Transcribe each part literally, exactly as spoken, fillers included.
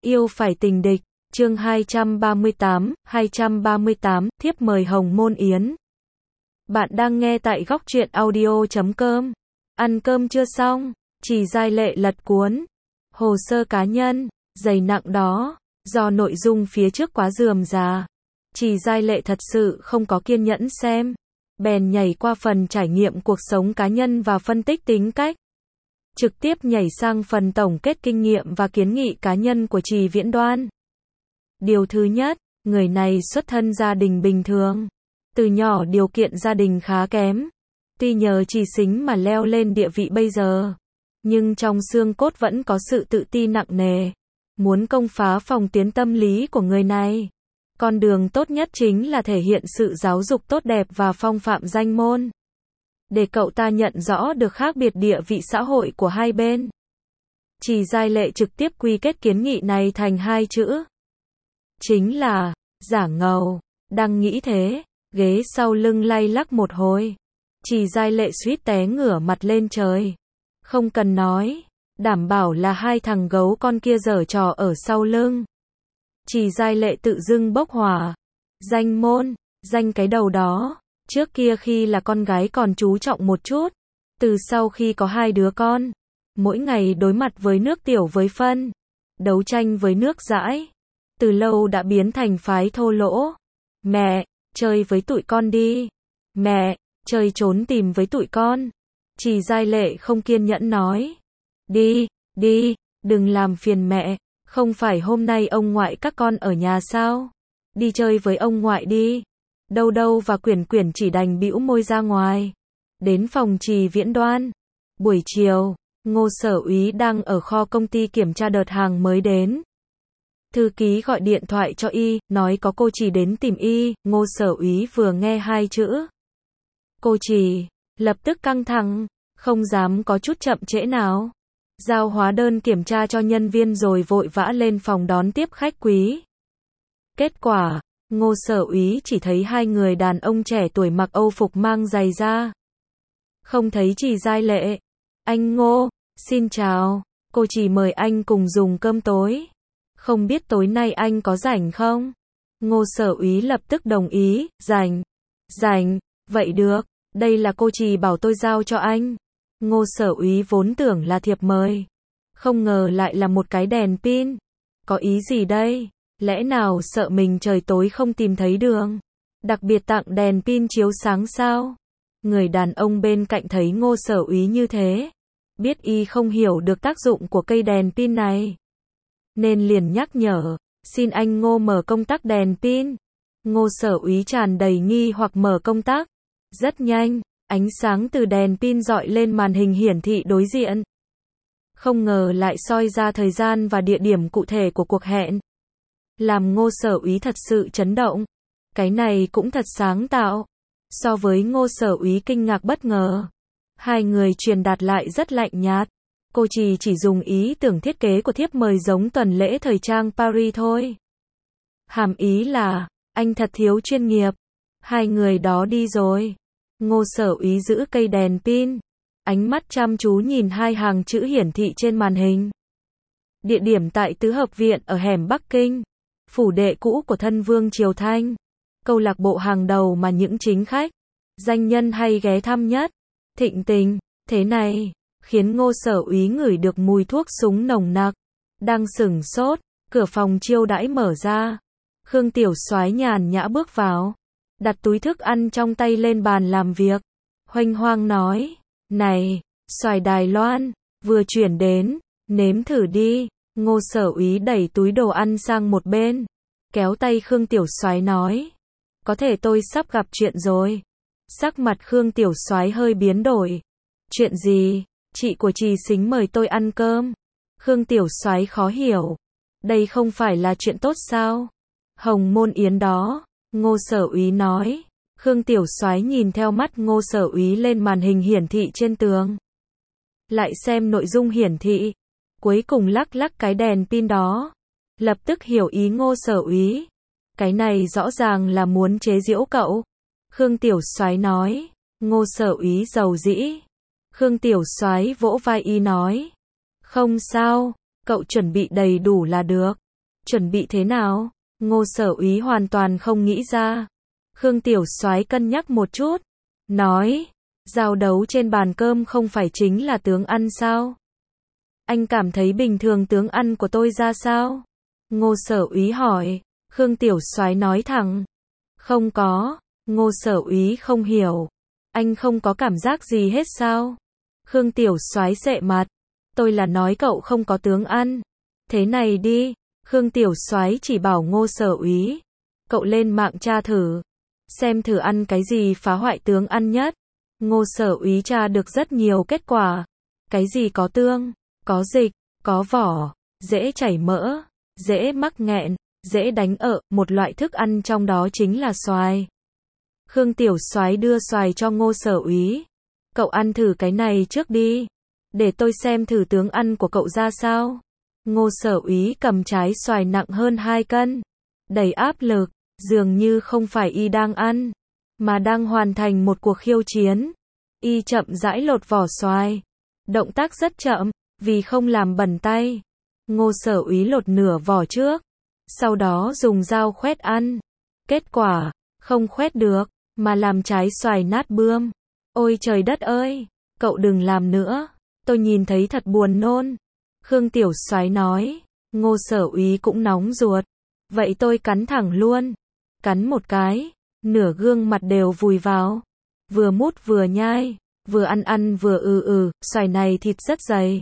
yêu phải tình địch, chương hai trăm ba mươi tám, hai trăm ba mươi tám, thiếp mời Hồng Môn Yến. Bạn đang nghe tại góc truyện audio chấm com. Ăn cơm chưa xong, Trì Giai Lệ lật cuốn hồ sơ cá nhân, dày nặng đó, do nội dung phía trước quá rườm rà. Trì Giai Lệ thật sự không có kiên nhẫn xem, bèn nhảy qua phần trải nghiệm cuộc sống cá nhân và phân tích tính cách. Trực tiếp nhảy sang phần tổng kết kinh nghiệm và kiến nghị cá nhân của Trì Viễn Đoan. Điều thứ nhất, người này xuất thân gia đình bình thường. Từ nhỏ điều kiện gia đình khá kém. Tuy nhờ Trì Sính mà leo lên địa vị bây giờ, nhưng trong xương cốt vẫn có sự tự ti nặng nề. Muốn công phá phòng tuyến tâm lý của người này, con đường tốt nhất chính là thể hiện sự giáo dục tốt đẹp và phong phạm danh môn, để cậu ta nhận rõ được khác biệt địa vị xã hội của hai bên. Trì Giai Lệ trực tiếp quy kết kiến nghị này thành hai chữ. Chính là, giả ngầu. Đang nghĩ thế, ghế sau lưng lay lắc một hồi. Trì Giai Lệ suýt té ngửa mặt lên trời. Không cần nói, đảm bảo là hai thằng gấu con kia giở trò ở sau lưng. Trì Giai Lệ tự dưng bốc hỏa. Danh môn, danh cái đầu đó. Trước kia khi là con gái còn chú trọng một chút. Từ sau khi có hai đứa con, mỗi ngày đối mặt với nước tiểu với phân, đấu tranh với nước dãi, từ lâu đã biến thành phái thô lỗ. Mẹ, chơi với tụi con đi. Mẹ, chơi trốn tìm với tụi con. Trì Giai Lệ không kiên nhẫn nói. Đi, đi, đừng làm phiền mẹ. Không phải hôm nay ông ngoại các con ở nhà sao? Đi chơi với ông ngoại đi. Đâu đâu và Quyển Quyển chỉ đành bĩu môi ra ngoài. Đến phòng Trì Viễn Đoan. Buổi chiều, Ngô Sở Úy đang ở kho công ty kiểm tra đợt hàng mới đến. Thư ký gọi điện thoại cho y, nói có cô Trì đến tìm y. Ngô Sở Úy vừa nghe hai chữ cô Trì, lập tức căng thẳng, không dám có chút chậm trễ nào. Giao hóa đơn kiểm tra cho nhân viên rồi vội vã lên phòng đón tiếp khách quý. Kết quả, Ngô Sở Úy chỉ thấy hai người đàn ông trẻ tuổi mặc Âu phục mang giày da. Không thấy Trì Giai Lệ. Anh Ngô, xin chào, cô Trì mời anh cùng dùng cơm tối. Không biết tối nay anh có rảnh không? Ngô Sở Úy lập tức đồng ý, rảnh. Rảnh, vậy được, đây là cô Trì bảo tôi giao cho anh. Ngô Sở Úy vốn tưởng là thiệp mời, không ngờ lại là một cái đèn pin. Có ý gì đây? Lẽ nào sợ mình trời tối không tìm thấy đường, đặc biệt tặng đèn pin chiếu sáng sao? Người đàn ông bên cạnh thấy Ngô Sở Úy như thế, biết y không hiểu được tác dụng của cây đèn pin này, nên liền nhắc nhở, xin anh Ngô mở công tắc đèn pin. Ngô Sở Úy tràn đầy nghi hoặc mở công tắc. Rất nhanh, ánh sáng từ đèn pin dọi lên màn hình hiển thị đối diện. Không ngờ lại soi ra thời gian và địa điểm cụ thể của cuộc hẹn. Làm Ngô Sở Úy thật sự chấn động. Cái này cũng thật sáng tạo. So với Ngô Sở Úy kinh ngạc bất ngờ, hai người truyền đạt lại rất lạnh nhạt. Cô Trì chỉ dùng ý tưởng thiết kế của thiếp mời giống tuần lễ thời trang Paris thôi. Hàm ý là, anh thật thiếu chuyên nghiệp. Hai người đó đi rồi. Ngô Sở Úy giữ cây đèn pin, ánh mắt chăm chú nhìn hai hàng chữ hiển thị trên màn hình. Địa điểm tại Tứ Hợp Viện ở hẻm Bắc Kinh, phủ đệ cũ của thân vương Triều Thanh, câu lạc bộ hàng đầu mà những chính khách, danh nhân hay ghé thăm nhất. Thịnh tình, thế này, khiến Ngô Sở Úy ngửi được mùi thuốc súng nồng nặc. Đang sửng sốt, cửa phòng chiêu đãi mở ra. Khương Tiểu Soái nhàn nhã bước vào, đặt túi thức ăn trong tay lên bàn làm việc. Hoành hoang nói, này, xoài Đài Loan, vừa chuyển đến, nếm thử đi. Ngô Sở Úy đẩy túi đồ ăn sang một bên, kéo tay Khương Tiểu Soái nói, có thể tôi sắp gặp chuyện rồi. Sắc mặt Khương Tiểu Soái hơi biến đổi. Chuyện gì? Chị của Trì Sính mời tôi ăn cơm. Khương Tiểu Soái khó hiểu. Đây không phải là chuyện tốt sao? Hồng Môn Yến đó. Ngô Sở Úy nói. Khương Tiểu Soái nhìn theo mắt Ngô Sở Úy lên màn hình hiển thị trên tường. Lại xem nội dung hiển thị. Cuối cùng lắc lắc cái đèn pin đó. Lập tức hiểu ý Ngô Sở Úy. Cái này rõ ràng là muốn chế giễu cậu. Khương Tiểu Soái nói. Ngô Sở Úy giàu dĩ. Khương Tiểu Soái vỗ vai y nói. Không sao, cậu chuẩn bị đầy đủ là được. Chuẩn bị thế nào? Ngô Sở Úy hoàn toàn không nghĩ ra. Khương Tiểu Soái cân nhắc một chút, nói, giao đấu trên bàn cơm không phải chính là tướng ăn sao? Anh cảm thấy bình thường tướng ăn của tôi ra sao? Ngô Sở Úy hỏi. Khương Tiểu Soái nói thẳng, không có. Ngô Sở Úy không hiểu, anh không có cảm giác gì hết sao? Khương Tiểu Soái sệ mặt, tôi là nói cậu không có tướng ăn. Thế này đi, Khương Tiểu Soái chỉ bảo Ngô Sở Úy, cậu lên mạng tra thử, xem thử ăn cái gì phá hoại tướng ăn nhất. Ngô Sở Úy tra được rất nhiều kết quả. Cái gì có tương, có dịch, có vỏ, dễ chảy mỡ, dễ mắc nghẹn, dễ đánh ợ, một loại thức ăn trong đó chính là xoài. Khương Tiểu Soái đưa xoài cho Ngô Sở Úy. Cậu ăn thử cái này trước đi, để tôi xem thử tướng ăn của cậu ra sao. Ngô Sở Úy cầm trái xoài nặng hơn hai cân, đầy áp lực, dường như không phải y đang ăn, mà đang hoàn thành một cuộc khiêu chiến. Y chậm rãi lột vỏ xoài, động tác rất chậm, vì không làm bẩn tay. Ngô Sở Úy lột nửa vỏ trước, sau đó dùng dao khoét ăn. Kết quả, không khoét được, mà làm trái xoài nát bươm. Ôi trời đất ơi, cậu đừng làm nữa, tôi nhìn thấy thật buồn nôn. Khương Tiểu Soái nói. Ngô Sở Úy cũng nóng ruột. Vậy tôi cắn thẳng luôn. Cắn một cái, nửa gương mặt đều vùi vào. Vừa mút vừa nhai, vừa ăn ăn vừa ừ ừ, xoài này thịt rất dày.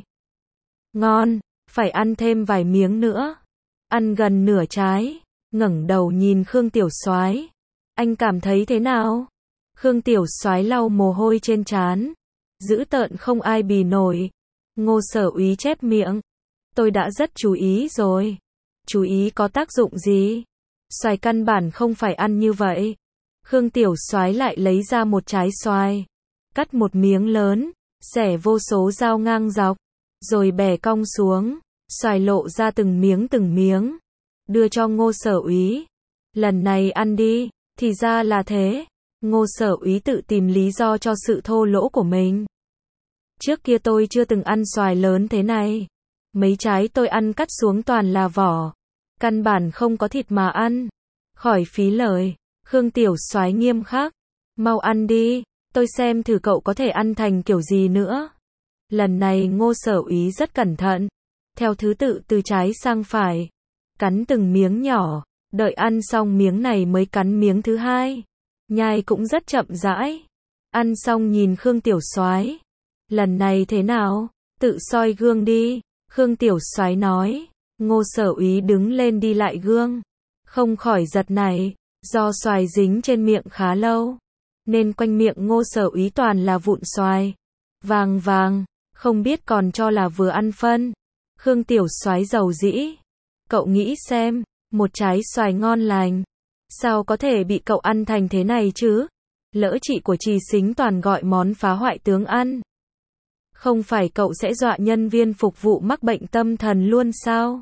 Ngon, phải ăn thêm vài miếng nữa. Ăn gần nửa trái, ngẩng đầu nhìn Khương Tiểu Soái. Anh cảm thấy thế nào? Khương Tiểu Soái lau mồ hôi trên trán, dữ tợn không ai bì nổi. Ngô Sở Úy chép miệng. Tôi đã rất chú ý rồi. Chú ý có tác dụng gì? Xoài căn bản không phải ăn như vậy. Khương Tiểu Soái lại lấy ra một trái xoài, cắt một miếng lớn, xẻ vô số dao ngang dọc, rồi bẻ cong xuống, xoài lộ ra từng miếng từng miếng, đưa cho Ngô Sở Úy. Lần này ăn đi. Thì ra là thế. Ngô Sở Úy tự tìm lý do cho sự thô lỗ của mình. Trước kia tôi chưa từng ăn xoài lớn thế này. Mấy trái tôi ăn cắt xuống toàn là vỏ, căn bản không có thịt mà ăn. Khỏi phí lời. Khương Tiểu Soái nghiêm khắc. Mau ăn đi, tôi xem thử cậu có thể ăn thành kiểu gì nữa. Lần này Ngô Sở Úy rất cẩn thận, theo thứ tự từ trái sang phải, cắn từng miếng nhỏ, đợi ăn xong miếng này mới cắn miếng thứ hai. Nhai cũng rất chậm rãi. Ăn xong nhìn Khương Tiểu Soái. Lần này thế nào? Tự soi gương đi. Khương Tiểu Soái nói. Ngô Sở Úy đứng lên đi lại gương, không khỏi giật nảy, do xoài dính trên miệng khá lâu, nên quanh miệng Ngô Sở Úy toàn là vụn xoài, vàng vàng, không biết còn cho là vừa ăn phân. Khương Tiểu Soái dầu dĩ. Cậu nghĩ xem, một trái xoài ngon lành, sao có thể bị cậu ăn thành thế này chứ? Lỡ chị của Trì Xính toàn gọi món phá hoại tướng ăn, không phải cậu sẽ dọa nhân viên phục vụ mắc bệnh tâm thần luôn sao?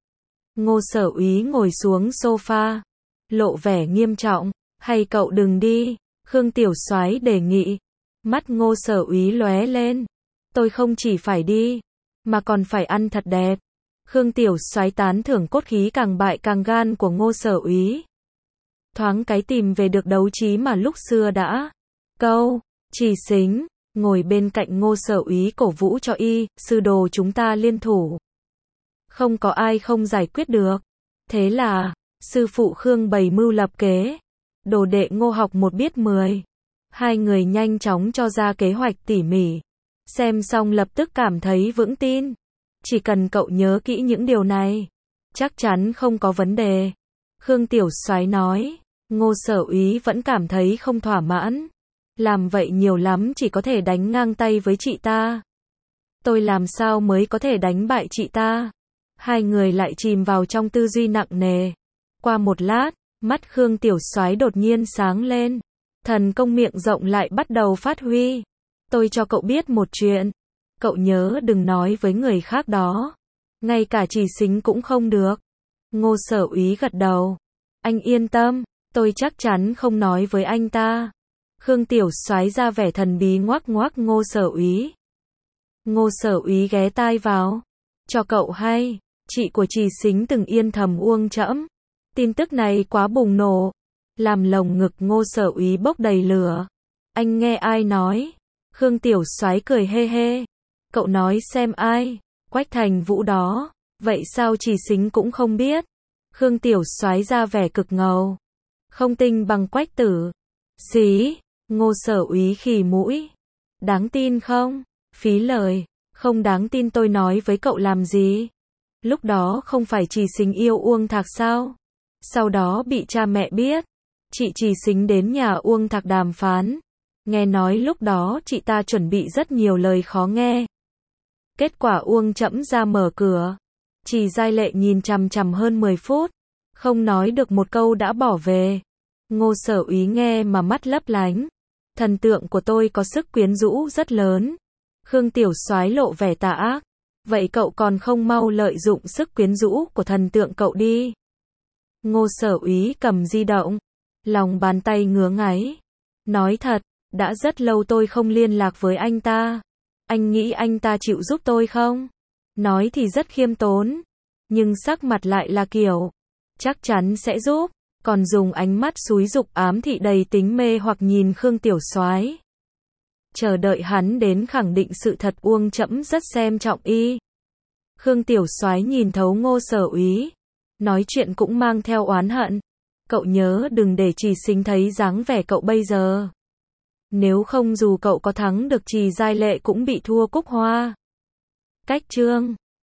Ngô Sở Úy ngồi xuống sofa, lộ vẻ nghiêm trọng. Hay cậu đừng đi, Khương Tiểu Soái đề nghị. Mắt Ngô Sở Úy lóe lên. Tôi không chỉ phải đi, mà còn phải ăn thật đẹp. Khương Tiểu Soái tán thưởng cốt khí càng bại càng gan của Ngô Sở Úy. Thoáng cái tìm về được đấu trí mà lúc xưa đã. Câu, Trì Xính, ngồi bên cạnh Ngô Sở Úy cổ vũ cho y, sư đồ chúng ta liên thủ. Không có ai không giải quyết được. Thế là, sư phụ Khương bày mưu lập kế. Đồ đệ Ngô học một biết mười. Hai người nhanh chóng cho ra kế hoạch tỉ mỉ. Xem xong lập tức cảm thấy vững tin. Chỉ cần cậu nhớ kỹ những điều này, chắc chắn không có vấn đề. Khương Tiểu Soái nói. Ngô Sở Úy vẫn cảm thấy không thỏa mãn. Làm vậy nhiều lắm chỉ có thể đánh ngang tay với chị ta. Tôi làm sao mới có thể đánh bại chị ta? Hai người lại chìm vào trong tư duy nặng nề. Qua một lát, mắt Khương Tiểu Soái đột nhiên sáng lên. Thần công miệng rộng lại bắt đầu phát huy. Tôi cho cậu biết một chuyện. Cậu nhớ đừng nói với người khác đó. Ngay cả Trì Xính cũng không được. Ngô Sở Úy gật đầu. Anh yên tâm, tôi chắc chắn không nói với anh ta. Khương Tiểu Soái ra vẻ thần bí ngoắc ngoắc Ngô Sở Úy. Ngô Sở Úy ghé tai vào. Cho cậu hay, chị của Trì Xính từng yên thầm Uông Trẫm. Tin tức này quá bùng nổ, làm lồng ngực Ngô Sở Úy bốc đầy lửa. Anh nghe ai nói? Khương Tiểu Soái cười hê hê. Cậu nói xem ai? Quách Thành Vũ đó. Vậy sao Trì Xính cũng không biết? Khương Tiểu Soái ra vẻ cực ngầu. Không tinh bằng Quách Tử. Xí, Ngô Sở Úy khì mũi. Đáng tin không? Phí lời. Không đáng tin, tôi nói với cậu làm gì? Lúc đó không phải Trì Xính yêu Uông Thạc sao? Sau đó bị cha mẹ biết. Chị Trì Xính đến nhà Uông Thạc đàm phán. Nghe nói lúc đó chị ta chuẩn bị rất nhiều lời khó nghe. Kết quả Uông Trẫm ra mở cửa. Trì Giai Lệ nhìn chằm chằm hơn mười phút. Không nói được một câu đã bỏ về. Ngô Sở Úy nghe mà mắt lấp lánh. Thần tượng của tôi có sức quyến rũ rất lớn. Khương Tiểu Soái lộ vẻ tà ác. Vậy cậu còn không mau lợi dụng sức quyến rũ của thần tượng cậu đi. Ngô Sở Úy cầm di động. Lòng bàn tay ngứa ngáy. Nói thật, đã rất lâu tôi không liên lạc với anh ta. Anh nghĩ anh ta chịu giúp tôi không? Nói thì rất khiêm tốn. Nhưng sắc mặt lại là kiểu. Chắc chắn sẽ giúp. Còn dùng ánh mắt xúi giục ám thị đầy tính mê hoặc nhìn Khương Tiểu Soái. Chờ đợi hắn đến khẳng định sự thật Uông Trẫm rất xem trọng y. Khương Tiểu Soái nhìn thấu Ngô Sở Úy. Nói chuyện cũng mang theo oán hận. Cậu nhớ đừng để Trì Xính thấy dáng vẻ cậu bây giờ. Nếu không dù cậu có thắng được Trì Giai Lệ cũng bị thua Cúc Hoa. Cách chương